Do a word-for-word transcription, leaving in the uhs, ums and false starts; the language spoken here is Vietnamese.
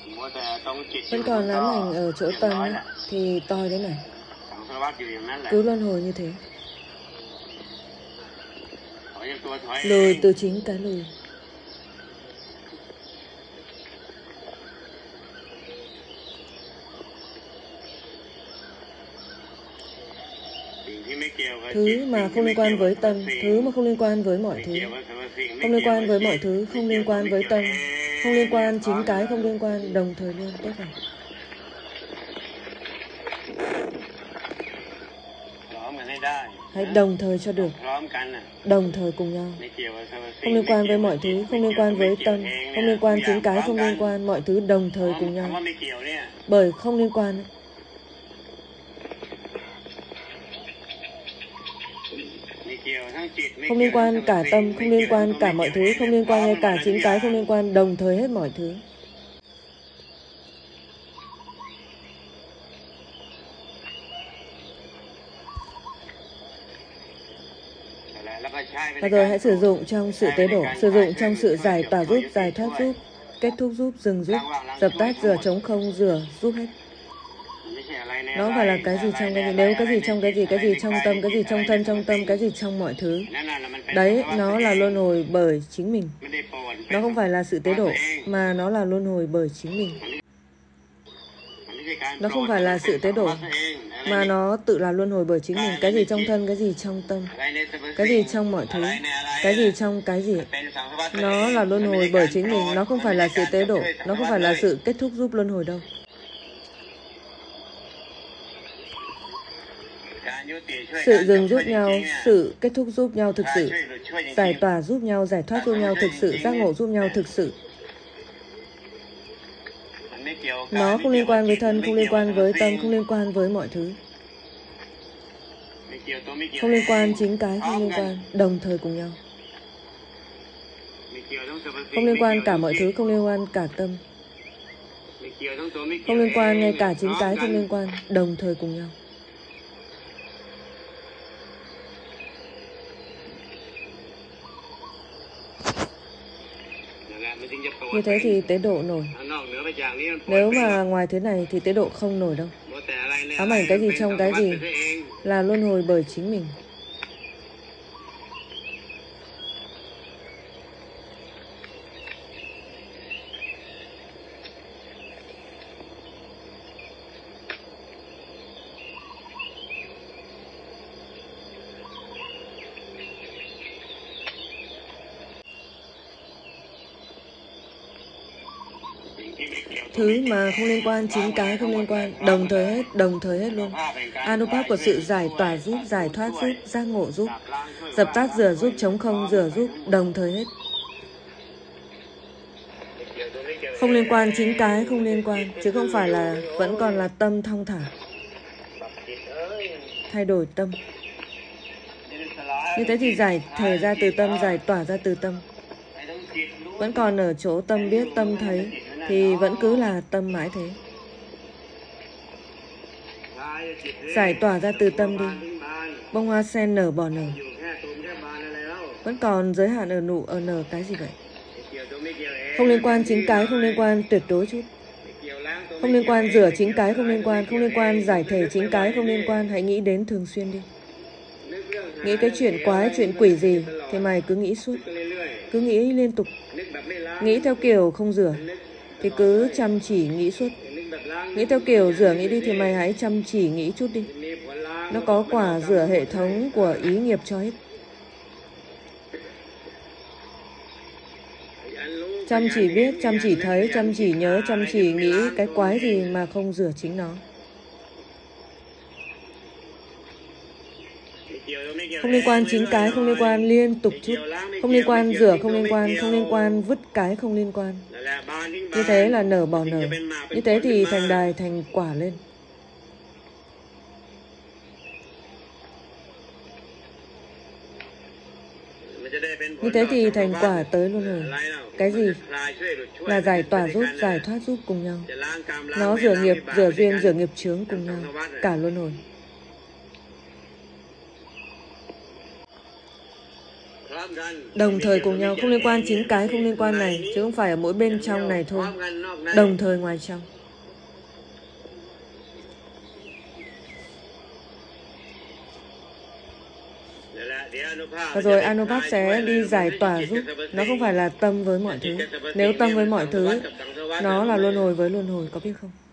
Vẫn còn ám ảnh ở chỗ tâm ấy, thì toi đấy này. Cứ luân hồi như thế. Lùi từ chính cái lùi. Thứ mà không liên quan với tâm, thứ mà không liên quan với mọi thứ, không liên quan với mọi thứ, không liên quan với tâm, không liên quan chính cái không liên quan, đồng thời luôn. Tốt rồi. Hãy đồng thời cho được, đồng thời cùng nhau. Không liên quan với mọi thứ, không liên quan với tâm, không liên quan chính cái không liên quan, mọi thứ đồng thời cùng nhau. Bởi không liên quan. Không liên quan cả tâm, không liên quan cả mọi thứ, không liên quan ngay cả chính cái không liên quan, đồng thời hết mọi thứ. Và rồi hãy sử dụng trong sự tế đổ, sử dụng trong sự giải tỏa giúp, giải thoát giúp, kết thúc giúp, dừng giúp, dập tắt, rửa trống không, rửa, giúp hết. Nó phải là cái gì trong cái gì, nếu cái gì trong cái gì, cái gì trong tâm, cái gì trong thân trong tâm, cái gì trong mọi thứ. Đấy, nó là luân hồi bởi chính mình. Nó không phải là sự tế độ, mà nó là luân hồi bởi chính mình. Nó không phải là sự tế độ, mà nó tự là luân hồi bởi chính mình. Cái gì trong thân, cái gì trong tâm, cái gì trong mọi thứ, cái gì trong cái gì. Nó là luân hồi bởi chính mình. Nó không phải là sự tế độ, nó không phải là sự kết thúc giúp luân hồi đâu. Sự dừng giúp nhau, sự kết thúc giúp nhau thực sự, giải tỏa giúp nhau, giải thoát giúp nhau thực sự, giác ngộ giúp nhau thực sự. Nó không liên quan với thân, không liên quan với tâm, không liên quan với mọi thứ. Không liên quan chính cái, không liên quan, đồng thời cùng nhau. Không liên quan cả mọi thứ, không liên quan cả tâm. Không liên quan ngay cả chính cái, không liên quan, đồng thời cùng nhau. Như thế thì tế độ nổi. Nếu mà ngoài thế này thì tế độ không nổi đâu. Ám ảnh cái gì trong cái gì là luân hồi bởi chính mình. Thứ mà không liên quan, chính cái không liên quan, đồng thời hết, đồng thời hết luôn. Anupap của sự giải tỏa giúp, giải thoát giúp, giác ngộ giúp, dập tắt rửa giúp, chống không rửa giúp, đồng thời hết. Không liên quan, chính cái không liên quan, chứ không phải là vẫn còn là tâm thong thả. Thay đổi tâm. Như thế thì giải thể ra từ tâm, giải tỏa ra từ tâm. Vẫn còn ở chỗ tâm biết, tâm thấy, thì vẫn cứ là tâm mãi thế. Giải tỏa ra từ tâm đi. Bông hoa sen nở bỏ nở. Vẫn còn giới hạn ở nụ, ở nở cái gì vậy? Không liên quan chính cái, không liên quan tuyệt đối chút. Không liên quan rửa chính cái, không liên quan. Không liên quan giải thể chính cái, không liên quan. Hãy nghĩ đến thường xuyên đi. Nghĩ cái chuyện quái, chuyện quỷ gì thì mày cứ nghĩ suốt. Cứ nghĩ liên tục. Nghĩ theo kiểu không rửa thì cứ chăm chỉ nghĩ suốt. Nghĩ theo kiểu rửa nghĩ đi thì mày hãy chăm chỉ nghĩ chút đi. Nó có quả rửa hệ thống của ý nghiệp cho hết. Chăm chỉ biết, chăm chỉ thấy, chăm chỉ nhớ, chăm chỉ nghĩ cái quái gì mà không rửa chính nó. Không liên quan chính cái, không liên quan liên tục chút. Không liên quan rửa, không liên quan, không liên quan vứt cái, không liên quan. Như thế là nở bỏ nở. Như thế thì thành đài, thành quả lên. Như thế thì thành quả tới luân hồi. Cái gì? Là giải tỏa giúp, giải thoát giúp cùng nhau. Nó rửa nghiệp, rửa duyên, rửa nghiệp chướng cùng nhau. Cả luân hồi. Đồng thời cùng nhau, không liên quan chính cái không liên quan này, chứ không phải ở mỗi bên trong này thôi. Đồng thời ngoài trong. Và rồi Anupat sẽ đi giải tỏa giúp. Nó không phải là tâm với mọi thứ. Nếu tâm với mọi thứ, nó là luân hồi với luân hồi, có biết không?